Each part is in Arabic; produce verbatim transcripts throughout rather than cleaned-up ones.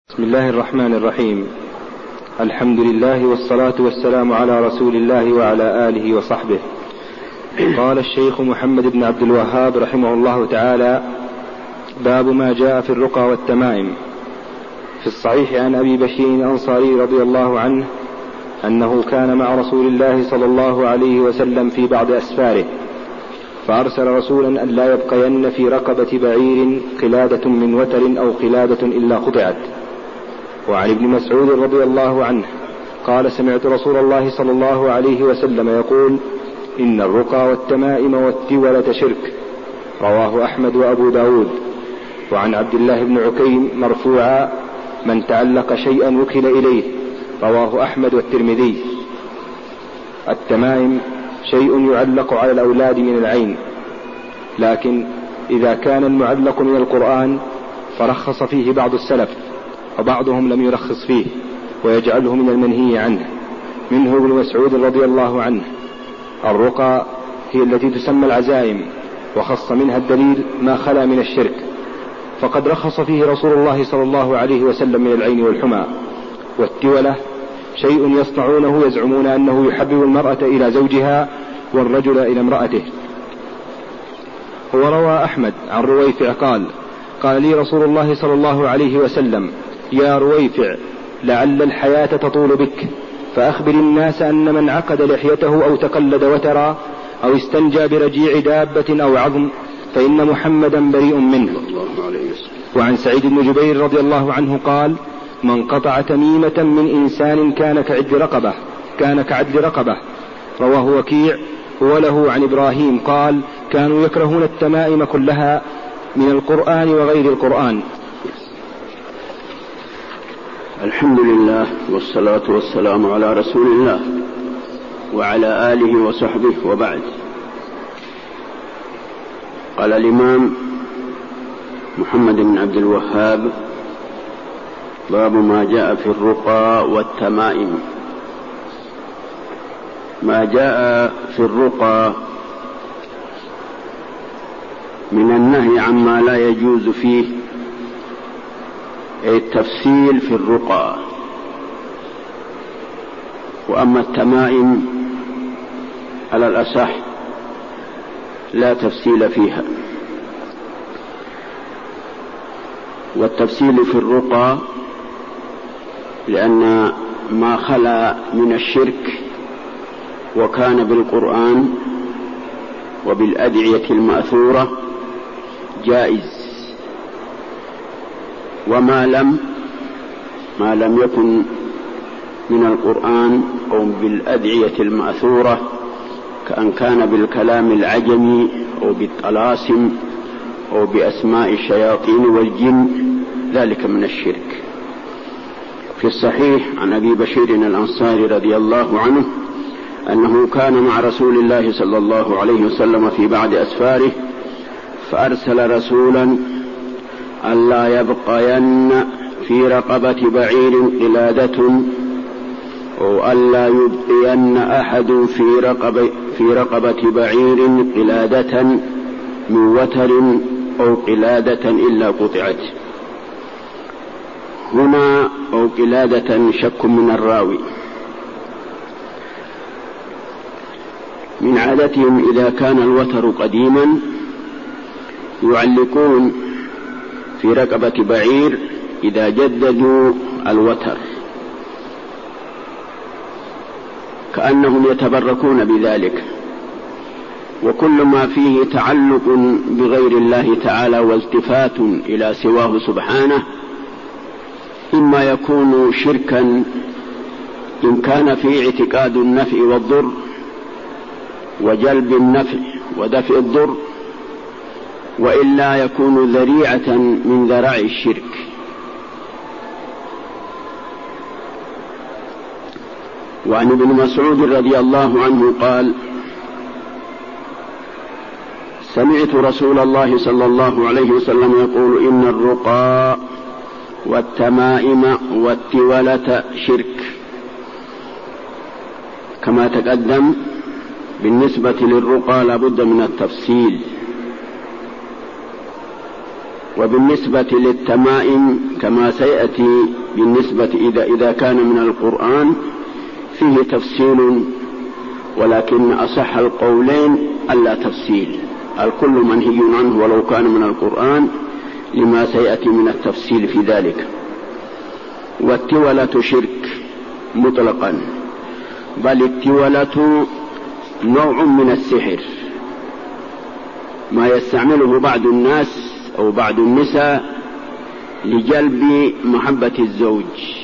بسم الله الرحمن الرحيم. الحمد لله والصلاة والسلام على رسول الله وعلى آله وصحبه. قال الشيخ محمد بن عبد الوهاب رحمه الله تعالى: باب ما جاء في الرقى والتمائم. في الصحيح عن أبي بشير الأنصاري رضي الله عنه أنه كان مع رسول الله صلى الله عليه وسلم في بعض أسفاره، فأرسل رسولا أن لا يبقين في رقبة بعير قلادة من وتر أو قلادة إلا قطعت. وعن ابن مسعود رضي الله عنه قال: سمعت رسول الله صلى الله عليه وسلم يقول: إن الرقى والتمائم والتولة شرك. رواه أحمد وأبو داود. وعن عبد الله بن عكيم مرفوعا: من تعلق شيئا وكل إليه. رواه أحمد والترمذي. التمائم شيء يعلق على الأولاد من العين، لكن إذا كان المعلق من القرآن فرخص فيه بعض السلف، وبعضهم لم يرخص فيه ويجعله من المنهي عنه، منه ابن مسعود رضي الله عنه. الرقى هي التي تسمى العزائم، وخص منها الدليل ما خلا من الشرك، فقد رخص فيه رسول الله صلى الله عليه وسلم من العين والحمى. والتولة شيء يصنعونه يزعمون أنه يحبب المرأة إلى زوجها والرجل إلى امرأته. وروى أحمد عن رويفع قال: قال لي رسول الله صلى الله عليه وسلم: يا رويفع، لعل الحياة تطول بك، فأخبر الناس أن من عقد لحيته أو تقلد وترا أو استنجى برجيع دابة أو عظم فإن محمدا بريء منه. وعن سعيد بن جبير رضي الله عنه قال: من قطع تميمة من إنسان كان كعد رقبة كان كعد رقبة. رواه وكيع. وله عن إبراهيم قال: كانوا يكرهون التمائم كلها من القرآن وغير القرآن. الحمد لله والصلاة والسلام على رسول الله وعلى آله وصحبه، وبعد. قال الإمام محمد بن عبد الوهاب: باب ما جاء في الرقى والتمائم. ما جاء في الرقى من النهي عما لا يجوز فيه، أي التفصيل في الرقى. وأما التمائم على الأصح لا تفصيل فيها. والتفصيل في الرقى لأن ما خلا من الشرك وكان بالقرآن وبالأدعية المأثورة جائز، وما لم ما لم يكن من القرآن أو بالأدعية المأثورة، كأن كان بالكلام العجمي أو بالطلاسم أو بأسماء الشياطين والجن، ذلك من الشرك. في الصحيح عن أبي بشير الأنصاري رضي الله عنه أنه كان مع رسول الله صلى الله عليه وسلم في بعض أسفاره، فأرسل رسولا ألا يبقين في رقبة بعير قلادة، أو ألا يبقين أحد في رقبة, في رقبة بعير قلادة من وتر أو قلادة إلا قطعت. هنا أو قلادة شك من الراوي. من عادتهم إذا كان الوتر قديما يعلقون في رقبة بعير إذا جددوا الوتر، كأنهم يتبركون بذلك. وكل ما فيه تعلق بغير الله تعالى والتفات إلى سواه سبحانه إما يكون شركا إن كان فيه اعتقاد النفع والضر وجلب النفع ودفع الضر، وإلا يكون ذريعة من ذرائع الشرك. وعن ابن مسعود رضي الله عنه قال: سمعت رسول الله صلى الله عليه وسلم يقول: إن الرقى والتمائم والتولة شرك. كما تقدم، بالنسبة للرقى لابد من التفصيل، وبالنسبة للتمائم كما سيأتي بالنسبة إذا, إذا كان من القرآن فيه تفصيل، ولكن أصح القولين ألا تفصيل، الكل منهي عنه ولو كان من القرآن لما سيأتي من التفصيل في ذلك. والتولة شرك مطلقا، بل التولة نوع من السحر، ما يستعمله بعض الناس أو بعض النساء لجلب محبة الزوج،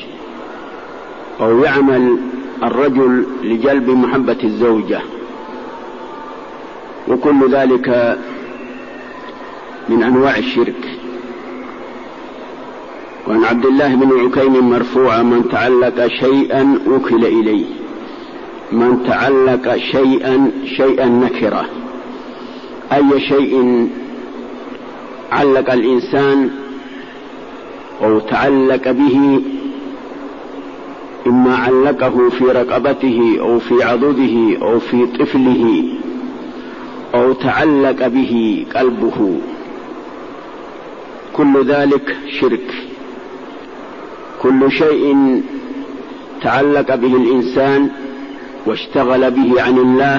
أو يعمل الرجل لجلب محبة الزوجة، وكل ذلك من أنواع الشرك. وعن عبد الله بن عكيم مرفوعا: من تعلق شيئا وكل إليه. من تعلق شيئا، شيئا نكرة، أي شيء علق الإنسان أو تعلق به، إما علقه في رقبته أو في عضده أو في طفله أو تعلق به قلبه، كل ذلك شرك. كل شيء تعلق به الإنسان واشتغل به عن الله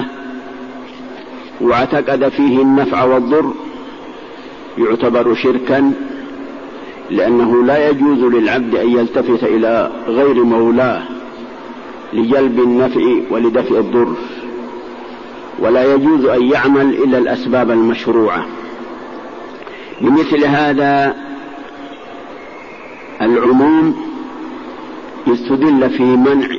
واعتقد فيه النفع والضر يعتبر شركا، لأنه لا يجوز للعبد أن يلتفت إلى غير مولاه لجلب النفع ولدفع الضر، ولا يجوز أن يعمل إلا الأسباب المشروعة. بمثل هذا العموم يستدل في منع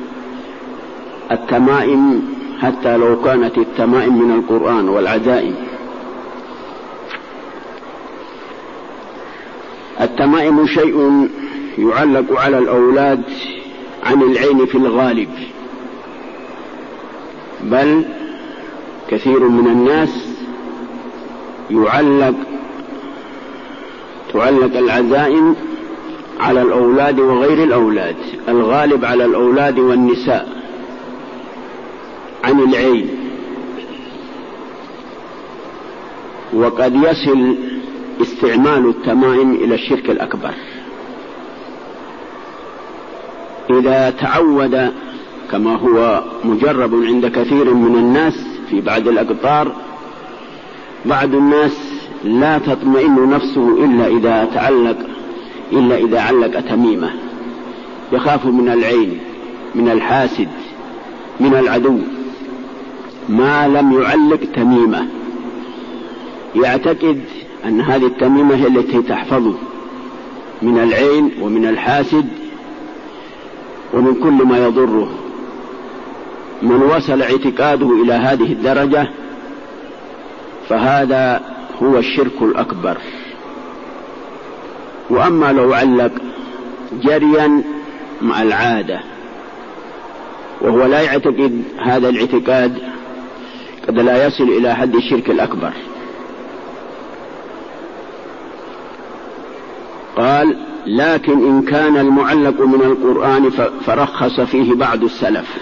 التمائم حتى لو كانت التمائم من القرآن والعزائم. التمائم شيء يعلق على الأولاد عن العين في الغالب، بل كثير من الناس يعلق تعلق العزائم على الأولاد وغير الأولاد، الغالب على الأولاد والنساء عن العين. وقد يصل استعمال التمائم إلى الشرك الأكبر إذا تعود، كما هو مجرب عند كثير من الناس في بعض الأقطار. بعض الناس لا تطمئن نفسه إلا إذا تعلق إلا إذا علق تميمة، يخاف من العين، من الحاسد، من العدو، ما لم يعلق تميمة، يعتقد أن هذه التميمة هي التي تحفظه من العين ومن الحاسد ومن كل ما يضره. من وصل اعتقاده إلى هذه الدرجة فهذا هو الشرك الأكبر. وأما لو علق جريا مع العادة وهو لا يعتقد هذا الاعتقاد، قد لا يصل إلى حد الشرك الأكبر. قال: لكن إن كان المعلق من القرآن فرخص فيه بعض السلف،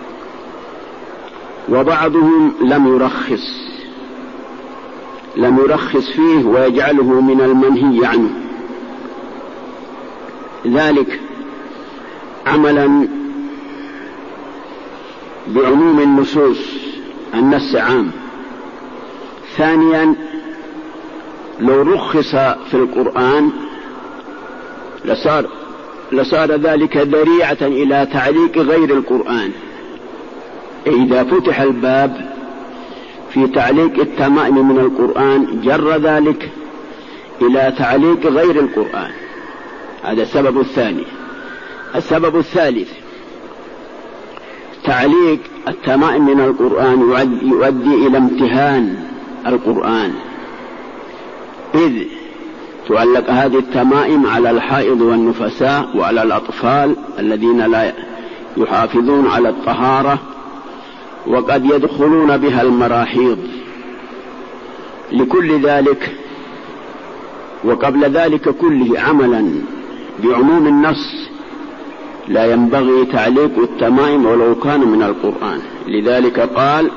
وبعضهم لم يرخص لم يرخص فيه ويجعله من المنهي عنه، ذلك عملا بعموم النصوص، النص عام. ثانيا، لو رخص في القرآن لصار, لصار ذلك ذريعة إلى تعليق غير القرآن. إذا فتح الباب في تعليق التمائم من القرآن جر ذلك إلى تعليق غير القرآن. هذا السبب الثاني. السبب الثالث: تعليق التمائم من القرآن يؤدي إلى امتهان القرآن، إذ تعلق هذه التمائم على الحائض والنفساء وعلى الأطفال الذين لا يحافظون على الطهارة، وقد يدخلون بها المراحيض. لكل ذلك وقبل ذلك كله عملا بعموم النص لا ينبغي تعليق التمائم ولو كان من القرآن. لذلك قال: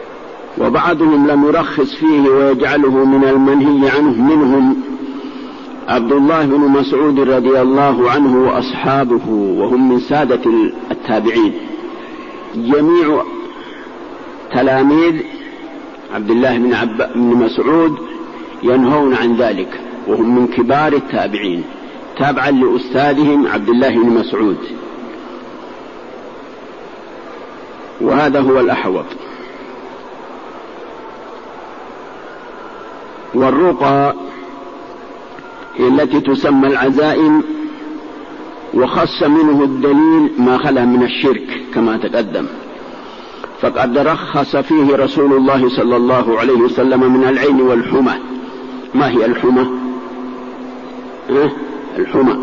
وبعضهم لم يرخص فيه ويجعله من المنهي عنه، منهم عبد الله بن مسعود رضي الله عنه وأصحابه وهم من سادة التابعين، جميع تلاميذ عبد الله بن, عب... بن مسعود ينهون عن ذلك، وهم من كبار التابعين تابعا لأستاذهم عبد الله بن مسعود، وهذا هو الأحوط. والرقى التي تسمى العزائم، وخص منه الدليل ما خلا من الشرك كما تقدم، فقد رخص فيه رسول الله صلى الله عليه وسلم من العين والحمى. ما هي الحمى؟ أه؟ الحمى.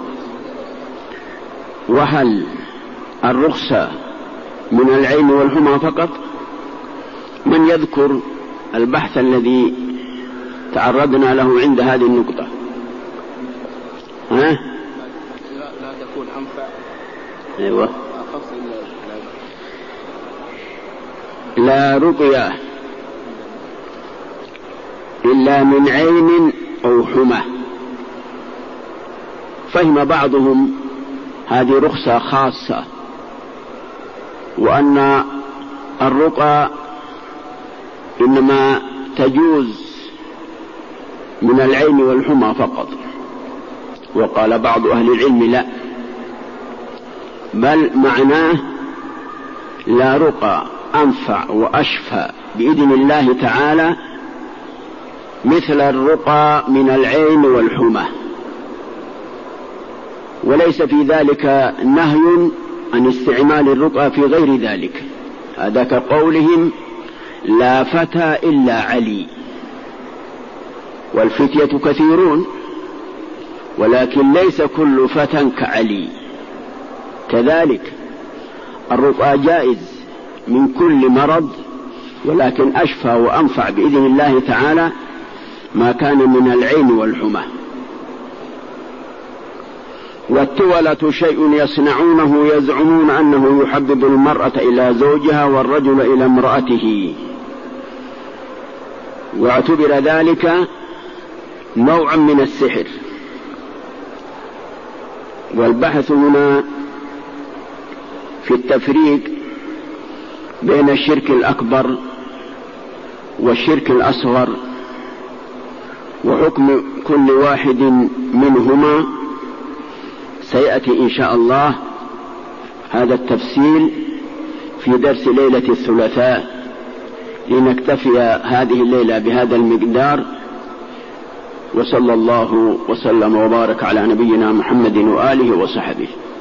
وهل الرخصة من العين والحمى فقط؟ من يذكر البحث الذي تعرضنا له عند هذه النقطة؟ ها؟ لا, لا تكون أنفع. أيوة. لا رقية إلا من عين أو حمى. فهم بعضهم هذه رخصة خاصة، وأن الرقى إنما تجوز من العين والحمى فقط. وقال بعض أهل العلم لا، بل معناه لا رقى أنفع وأشفى بإذن الله تعالى مثل الرقى من العين والحمى، وليس في ذلك نهي عن استعمال الرقى في غير ذلك. هذا كقولهم لا فتى إلا علي، والفتية كثيرون ولكن ليس كل فتى كعلي. كذلك الرقى جائز من كل مرض، ولكن أشفى وأنفع بإذن الله تعالى ما كان من العين والحمى. والتولة شيء يصنعونه يزعمون أنه يحبب المرأة إلى زوجها والرجل إلى امرأته، واعتبر ذلك نوعا من السحر. والبحث هنا في التفريق بين الشرك الأكبر والشرك الأصغر، وحكم كل واحد منهما سيأتي إن شاء الله هذا التفصيل في درس ليلة الثلاثاء، لنكتفي هذه الليلة بهذا المقدار. وصلى الله وسلم وبارك على نبينا محمد وآله وصحبه.